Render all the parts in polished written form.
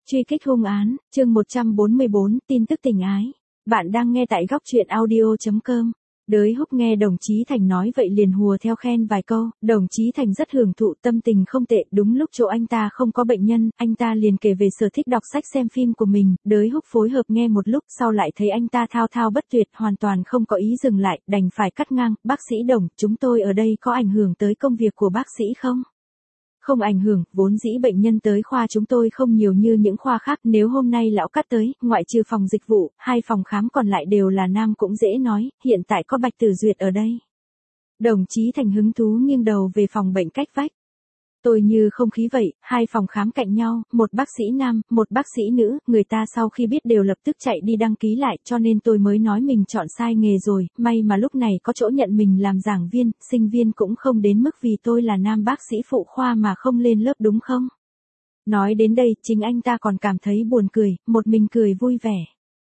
Truy kích hung án, chương 144, tin tức tình ái. Bạn đang nghe tại góc truyện audio.com. Đới Húc nghe đồng chí Thành nói vậy liền hùa theo khen vài câu, đồng chí Thành rất hưởng thụ, tâm tình không tệ. Đúng lúc chỗ anh ta không có bệnh nhân, anh ta liền kể về sở thích đọc sách xem phim của mình. Đới Húc phối hợp nghe một lúc, sau lại thấy anh ta thao thao bất tuyệt, hoàn toàn không có ý dừng lại, đành phải cắt ngang. Bác sĩ Đồng, chúng tôi ở đây có ảnh hưởng tới công việc của bác sĩ không? Không ảnh hưởng, vốn dĩ bệnh nhân tới khoa chúng tôi không nhiều như những khoa khác, nếu hôm nay lão cắt tới, ngoại trừ phòng dịch vụ, 2 phòng khám còn lại đều là nam cũng dễ nói, hiện tại có Bạch Tử Duyệt ở đây. Đồng chí Thành hứng thú nghiêng đầu về phòng bệnh cách vách. Tôi như không khí vậy, 2 phòng khám cạnh nhau, một bác sĩ nam, một bác sĩ nữ, người ta sau khi biết đều lập tức chạy đi đăng ký lại, cho nên tôi mới nói mình chọn sai nghề rồi, may mà lúc này có chỗ nhận mình làm giảng viên, sinh viên cũng không đến mức vì tôi là nam bác sĩ phụ khoa mà không lên lớp đúng không? Nói đến đây, chính anh ta còn cảm thấy buồn cười, một mình cười vui vẻ.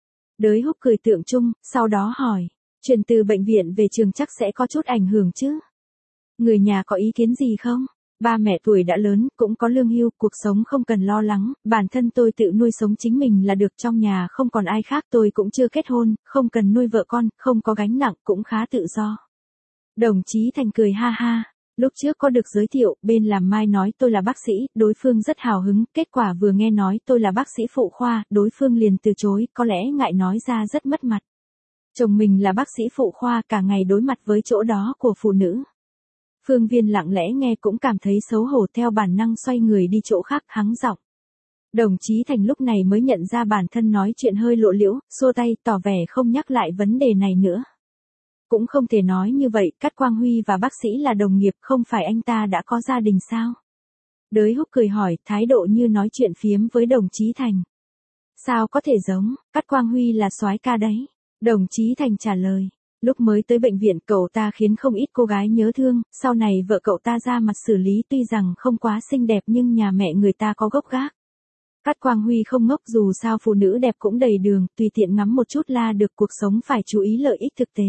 Đới Húc cười tượng trưng, sau đó hỏi, chuyển từ bệnh viện về trường chắc sẽ có chút ảnh hưởng chứ? Người nhà có ý kiến gì không? Ba mẹ tuổi đã lớn, cũng có lương hưu, cuộc sống không cần lo lắng, bản thân tôi tự nuôi sống chính mình là được, trong nhà không còn ai khác, tôi cũng chưa kết hôn, không cần nuôi vợ con, không có gánh nặng, cũng khá tự do. Đồng chí Thành cười ha ha, lúc trước có được giới thiệu, bên làm mai nói tôi là bác sĩ, đối phương rất hào hứng, kết quả vừa nghe nói tôi là bác sĩ phụ khoa, đối phương liền từ chối, có lẽ ngại nói ra rất mất mặt. Chồng mình là bác sĩ phụ khoa, cả ngày đối mặt với chỗ đó của phụ nữ. Phương Viên lặng lẽ nghe cũng cảm thấy xấu hổ, theo bản năng xoay người đi chỗ khác, hắng giọng. Đồng chí Thành lúc này mới nhận ra bản thân nói chuyện hơi lộ liễu, xua tay, tỏ vẻ không nhắc lại vấn đề này nữa. Cũng không thể nói như vậy, Cát Quang Huy và bác sĩ là đồng nghiệp, không phải anh ta đã có gia đình sao? Đới Húc cười hỏi, thái độ như nói chuyện phiếm với đồng chí Thành. Sao có thể giống, Cát Quang Huy là soái ca đấy. Đồng chí Thành trả lời. Lúc mới tới bệnh viện cậu ta khiến không ít cô gái nhớ thương, sau này vợ cậu ta ra mặt xử lý, tuy rằng không quá xinh đẹp nhưng nhà mẹ người ta có gốc gác. Cát Quang Huy không ngốc, dù sao phụ nữ đẹp cũng đầy đường, tùy tiện ngắm một chút là được, cuộc sống phải chú ý lợi ích thực tế.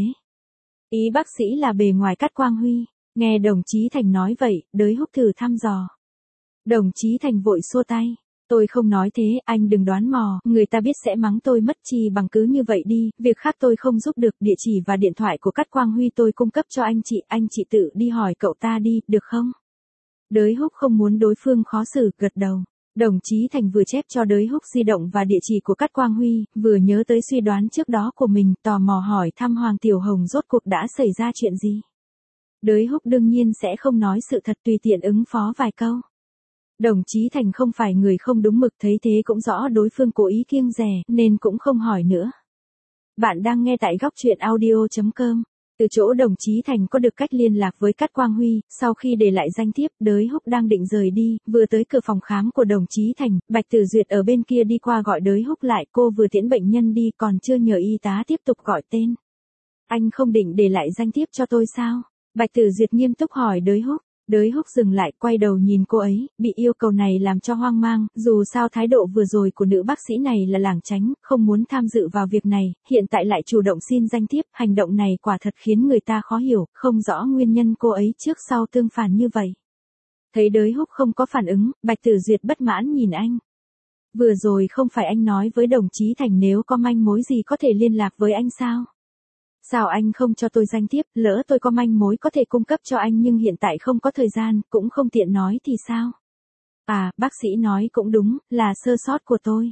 Ý bác sĩ là bề ngoài Cát Quang Huy, nghe đồng chí Thành nói vậy, Đới Húc thử thăm dò. Đồng chí Thành vội xua tay. Tôi không nói thế, anh đừng đoán mò, người ta biết sẽ mắng tôi mất, chi bằng cứ như vậy đi, việc khác tôi không giúp được, địa chỉ và điện thoại của Cát Quang Huy tôi cung cấp cho anh chị tự đi hỏi cậu ta đi, được không? Đới Húc không muốn đối phương khó xử, gật đầu. Đồng chí Thành vừa chép cho Đới Húc di động và địa chỉ của Cát Quang Huy, vừa nhớ tới suy đoán trước đó của mình, tò mò hỏi thăm Hoàng Tiểu Hồng rốt cuộc đã xảy ra chuyện gì. Đới Húc đương nhiên sẽ không nói sự thật, tùy tiện ứng phó vài câu. Đồng chí Thành không phải người không đúng mực, thấy thế cũng rõ đối phương cố ý kiêng dè, nên cũng không hỏi nữa. Bạn đang nghe tại góc truyện audio.com. Từ chỗ đồng chí Thành có được cách liên lạc với Cát Quang Huy, sau khi để lại danh thiếp, Đới Húc đang định rời đi, vừa tới cửa phòng khám của đồng chí Thành, Bạch Tử Duyệt ở bên kia đi qua gọi Đới Húc lại, cô vừa tiễn bệnh nhân đi còn chưa nhờ y tá tiếp tục gọi tên. Anh không định để lại danh thiếp cho tôi sao? Bạch Tử Duyệt nghiêm túc hỏi Đới Húc. Đới Húc dừng lại, quay đầu nhìn cô ấy, bị yêu cầu này làm cho hoang mang, dù sao thái độ vừa rồi của nữ bác sĩ này là lảng tránh, không muốn tham dự vào việc này, hiện tại lại chủ động xin danh thiếp, hành động này quả thật khiến người ta khó hiểu, không rõ nguyên nhân cô ấy trước sau tương phản như vậy. Thấy Đới Húc không có phản ứng, Bạch Tử Duyệt bất mãn nhìn anh. Vừa rồi không phải anh nói với đồng chí Thành nếu có manh mối gì có thể liên lạc với anh sao? Sao anh không cho tôi danh thiếp, lỡ tôi có manh mối có thể cung cấp cho anh nhưng hiện tại không có thời gian, cũng không tiện nói thì sao? À, bác sĩ nói cũng đúng, là sơ sót của tôi.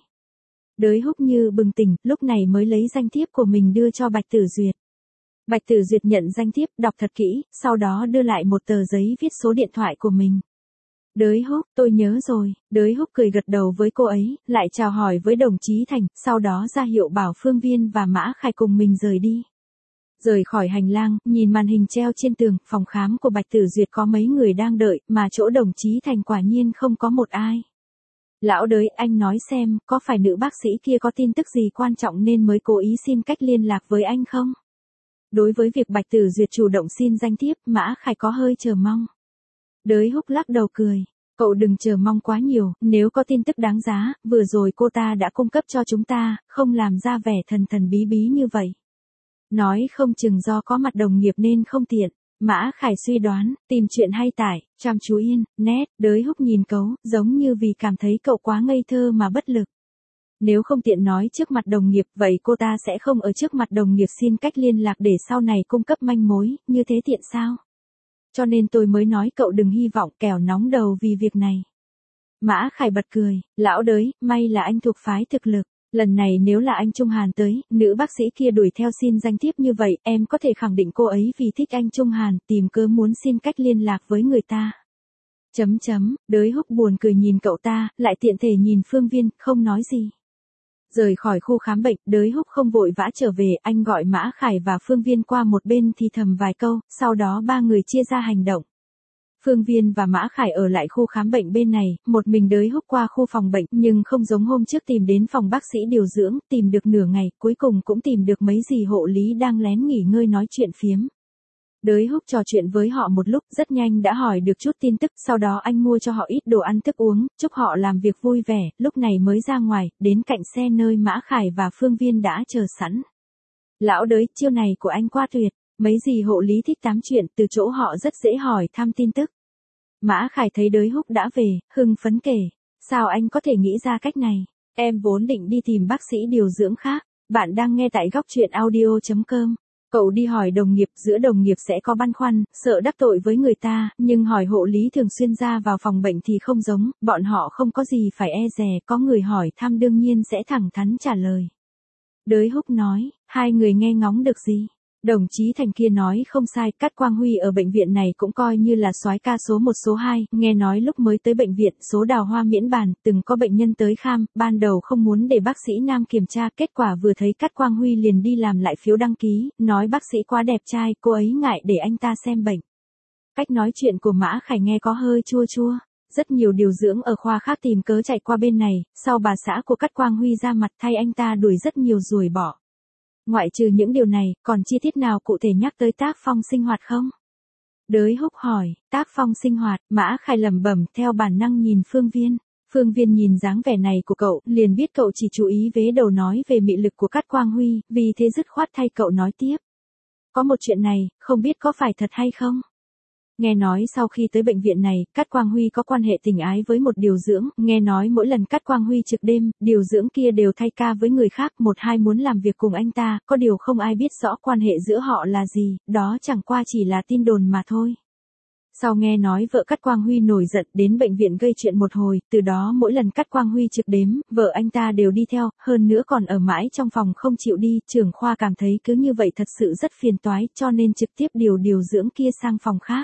Đới Húc như bừng tỉnh, lúc này mới lấy danh thiếp của mình đưa cho Bạch Tử Duyệt. Bạch Tử Duyệt nhận danh thiếp, đọc thật kỹ, sau đó đưa lại một tờ giấy viết số điện thoại của mình. Đới Húc, tôi nhớ rồi. Đới Húc cười gật đầu với cô ấy, lại chào hỏi với đồng chí Thành, sau đó ra hiệu bảo Phương Viên và Mã Khải cùng mình rời đi. Rời khỏi hành lang, nhìn màn hình treo trên tường, phòng khám của Bạch Tử Duyệt có mấy người đang đợi, mà chỗ đồng chí Thành quả nhiên không có một ai. Lão Đới, anh nói xem, có phải nữ bác sĩ kia có tin tức gì quan trọng nên mới cố ý xin cách liên lạc với anh không? Đối với việc Bạch Tử Duyệt chủ động xin danh thiếp, Mã Khải có hơi chờ mong. Đới Húc lắc đầu cười. Cậu đừng chờ mong quá nhiều, nếu có tin tức đáng giá, vừa rồi cô ta đã cung cấp cho chúng ta, không làm ra vẻ thần thần bí bí như vậy. Nói không chừng do có mặt đồng nghiệp nên không tiện. Mã Khải suy đoán, tìm chuyện hay tải, chăm chú yên, nét, Đới Húc nhìn cậu, giống như vì cảm thấy cậu quá ngây thơ mà bất lực. Nếu không tiện nói trước mặt đồng nghiệp, vậy cô ta sẽ không ở trước mặt đồng nghiệp xin cách liên lạc để sau này cung cấp manh mối, như thế tiện sao? Cho nên tôi mới nói cậu đừng hy vọng kẻo nóng đầu vì việc này. Mã Khải bật cười, lão Đới, may là anh thuộc phái thực lực. Lần này nếu là anh Trung Hàn tới, nữ bác sĩ kia đuổi theo xin danh thiếp như vậy, em có thể khẳng định cô ấy vì thích anh Trung Hàn, tìm cớ muốn xin cách liên lạc với người ta. Đới Húc buồn cười nhìn cậu ta, lại tiện thể nhìn Phương Viên, không nói gì. Rời khỏi khu khám bệnh, Đới Húc không vội vã trở về, anh gọi Mã Khải và Phương Viên qua một bên thì thầm vài câu, sau đó ba người chia ra hành động. Phương Viên và Mã Khải ở lại khu khám bệnh bên này, một mình Đới Húc qua khu phòng bệnh, nhưng không giống hôm trước tìm đến phòng bác sĩ điều dưỡng, tìm được nửa ngày, cuối cùng cũng tìm được mấy dì hộ lý đang lén nghỉ ngơi nói chuyện phiếm. Đới Húc trò chuyện với họ một lúc, rất nhanh đã hỏi được chút tin tức, sau đó anh mua cho họ ít đồ ăn thức uống, chúc họ làm việc vui vẻ, lúc này mới ra ngoài, đến cạnh xe nơi Mã Khải và Phương Viên đã chờ sẵn. Lão Đới, chiêu này của anh quá tuyệt, mấy dì hộ lý thích tám chuyện, từ chỗ họ rất dễ hỏi thăm tin tức. Mã Khải thấy Đới Húc đã về, hưng phấn kể, sao anh có thể nghĩ ra cách này, em vốn định đi tìm bác sĩ điều dưỡng khác, bạn đang nghe tại góc truyện audio.com. Cậu đi hỏi đồng nghiệp, giữa đồng nghiệp sẽ có băn khoăn, sợ đắc tội với người ta, nhưng hỏi hộ lý thường xuyên ra vào phòng bệnh thì không giống, bọn họ không có gì phải e dè, có người hỏi thăm đương nhiên sẽ thẳng thắn trả lời. Đới Húc nói, hai người nghe ngóng được gì? Đồng chí Thành kia nói không sai, Cát Quang Huy ở bệnh viện này cũng coi như là soái ca số 1 số 2, nghe nói lúc mới tới bệnh viện, số đào hoa miễn bàn, từng có bệnh nhân tới khám, ban đầu không muốn để bác sĩ nam kiểm tra, kết quả vừa thấy Cát Quang Huy liền đi làm lại phiếu đăng ký, nói bác sĩ quá đẹp trai, cô ấy ngại để anh ta xem bệnh. Cách nói chuyện của Mã Khải nghe có hơi chua chua. Rất nhiều điều dưỡng ở khoa khác tìm cớ chạy qua bên này, sau bà xã của Cát Quang Huy ra mặt thay anh ta đuổi rất nhiều ruồi bỏ. Ngoại trừ những điều này, còn chi tiết nào cụ thể nhắc tới tác phong sinh hoạt không? Đới Húc hỏi, tác phong sinh hoạt, Mã Khải lẩm bẩm theo bản năng nhìn Phương Viên. Phương Viên nhìn dáng vẻ này của cậu, liền biết cậu chỉ chú ý vế đầu nói về mị lực của Cát Quang Huy, vì thế dứt khoát thay cậu nói tiếp. Có một chuyện này, không biết có phải thật hay không? Nghe nói sau khi tới bệnh viện này, Cát Quang Huy có quan hệ tình ái với một điều dưỡng, nghe nói mỗi lần Cát Quang Huy trực đêm, điều dưỡng kia đều thay ca với người khác, một hai muốn làm việc cùng anh ta, có điều không ai biết rõ quan hệ giữa họ là gì, đó chẳng qua chỉ là tin đồn mà thôi. Sau nghe nói vợ Cát Quang Huy nổi giận đến bệnh viện gây chuyện một hồi, từ đó mỗi lần Cát Quang Huy trực đếm, vợ anh ta đều đi theo, hơn nữa còn ở mãi trong phòng không chịu đi, trưởng khoa cảm thấy cứ như vậy thật sự rất phiền toái, cho nên trực tiếp điều dưỡng kia sang phòng khác.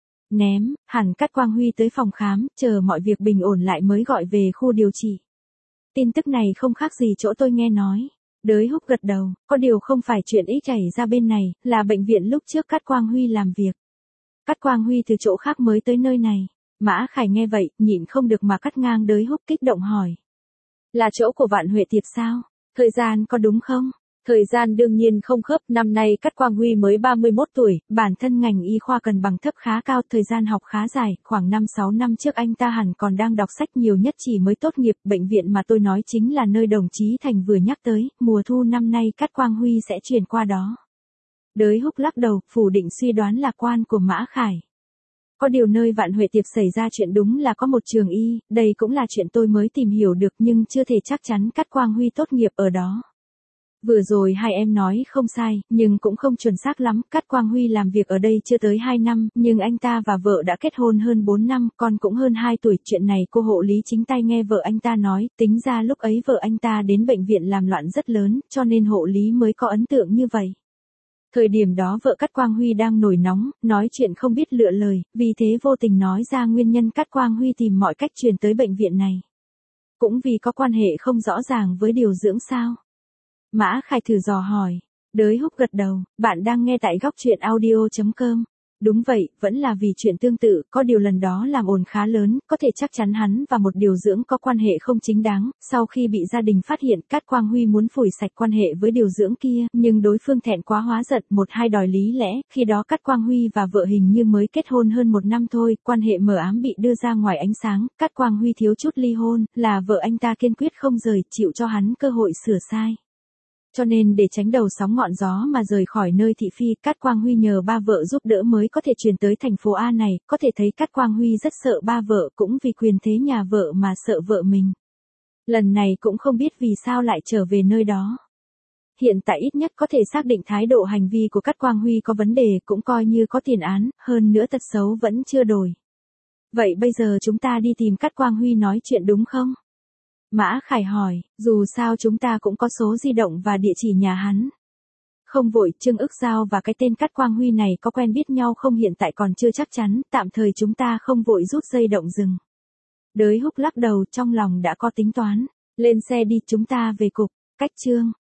Ném, hẳn Cát Quang Huy tới phòng khám, chờ mọi việc bình ổn lại mới gọi về khu điều trị. Tin tức này không khác gì chỗ tôi nghe nói. Đới Húc gật đầu, có điều không phải chuyện ít chảy ra bên này, là bệnh viện lúc trước Cát Quang Huy làm việc. Cát Quang Huy từ chỗ khác mới tới nơi này. Mã Khải nghe vậy, nhịn không được mà cắt ngang Đới Húc kích động hỏi. Là chỗ của Vạn Huệ Tiệp sao? Thời gian có đúng không? Thời gian đương nhiên không khớp, năm nay Cát Quang Huy mới 31 tuổi, bản thân ngành y khoa cần bằng thấp khá cao, thời gian học khá dài, khoảng 5-6 năm trước anh ta hẳn còn đang đọc sách, nhiều nhất chỉ mới tốt nghiệp, bệnh viện mà tôi nói chính là nơi đồng chí Thành vừa nhắc tới, mùa thu năm nay Cát Quang Huy sẽ chuyển qua đó. Đới Húc lắc đầu, phủ định suy đoán lạc quan của Mã Khải. Có điều nơi Vạn Huệ Tiệp xảy ra chuyện đúng là có một trường y, đây cũng là chuyện tôi mới tìm hiểu được nhưng chưa thể chắc chắn Cát Quang Huy tốt nghiệp ở đó. Vừa rồi hai em nói không sai, nhưng cũng không chuẩn xác lắm, Cát Quang Huy làm việc ở đây chưa tới 2 năm, nhưng anh ta và vợ đã kết hôn hơn 4 năm, con cũng hơn 2 tuổi, chuyện này cô hộ lý chính tay nghe vợ anh ta nói, tính ra lúc ấy vợ anh ta đến bệnh viện làm loạn rất lớn, cho nên hộ lý mới có ấn tượng như vậy. Thời điểm đó vợ Cát Quang Huy đang nổi nóng, nói chuyện không biết lựa lời, vì thế vô tình nói ra nguyên nhân Cát Quang Huy tìm mọi cách truyền tới bệnh viện này. Cũng vì có quan hệ không rõ ràng với điều dưỡng sao? Mã Khải thử dò hỏi. Đới Húc gật đầu, bạn đang nghe tại góc truyện audio.com. Đúng vậy, vẫn là vì chuyện tương tự, có điều lần đó làm ồn khá lớn, có thể chắc chắn hắn và một điều dưỡng có quan hệ không chính đáng, sau khi bị gia đình phát hiện, Cát Quang Huy muốn phủi sạch quan hệ với điều dưỡng kia, nhưng đối phương thẹn quá hóa giận, một hai đòi lý lẽ, khi đó Cát Quang Huy và vợ hình như mới kết hôn hơn 1 năm thôi, quan hệ mờ ám bị đưa ra ngoài ánh sáng, Cát Quang Huy thiếu chút ly hôn, là vợ anh ta kiên quyết không rời, chịu cho hắn cơ hội sửa sai. Cho nên để tránh đầu sóng ngọn gió mà rời khỏi nơi thị phi, Cát Quang Huy nhờ ba vợ giúp đỡ mới có thể chuyển tới thành phố A này, có thể thấy Cát Quang Huy rất sợ ba vợ cũng vì quyền thế nhà vợ mà sợ vợ mình. Lần này cũng không biết vì sao lại trở về nơi đó. Hiện tại ít nhất có thể xác định thái độ hành vi của Cát Quang Huy có vấn đề, cũng coi như có tiền án, hơn nữa tật xấu vẫn chưa đổi. Vậy bây giờ chúng ta đi tìm Cát Quang Huy nói chuyện đúng không? Mã Khải hỏi, dù sao chúng ta cũng có số di động và địa chỉ nhà hắn. Không vội, Trương Ức Giao và cái tên Cát Quang Huy này có quen biết nhau không hiện tại còn chưa chắc chắn, tạm thời chúng ta không vội rút dây động rừng. Đới Húc lắc đầu, trong lòng đã có tính toán. Lên xe đi, chúng ta về cục. Cách Trương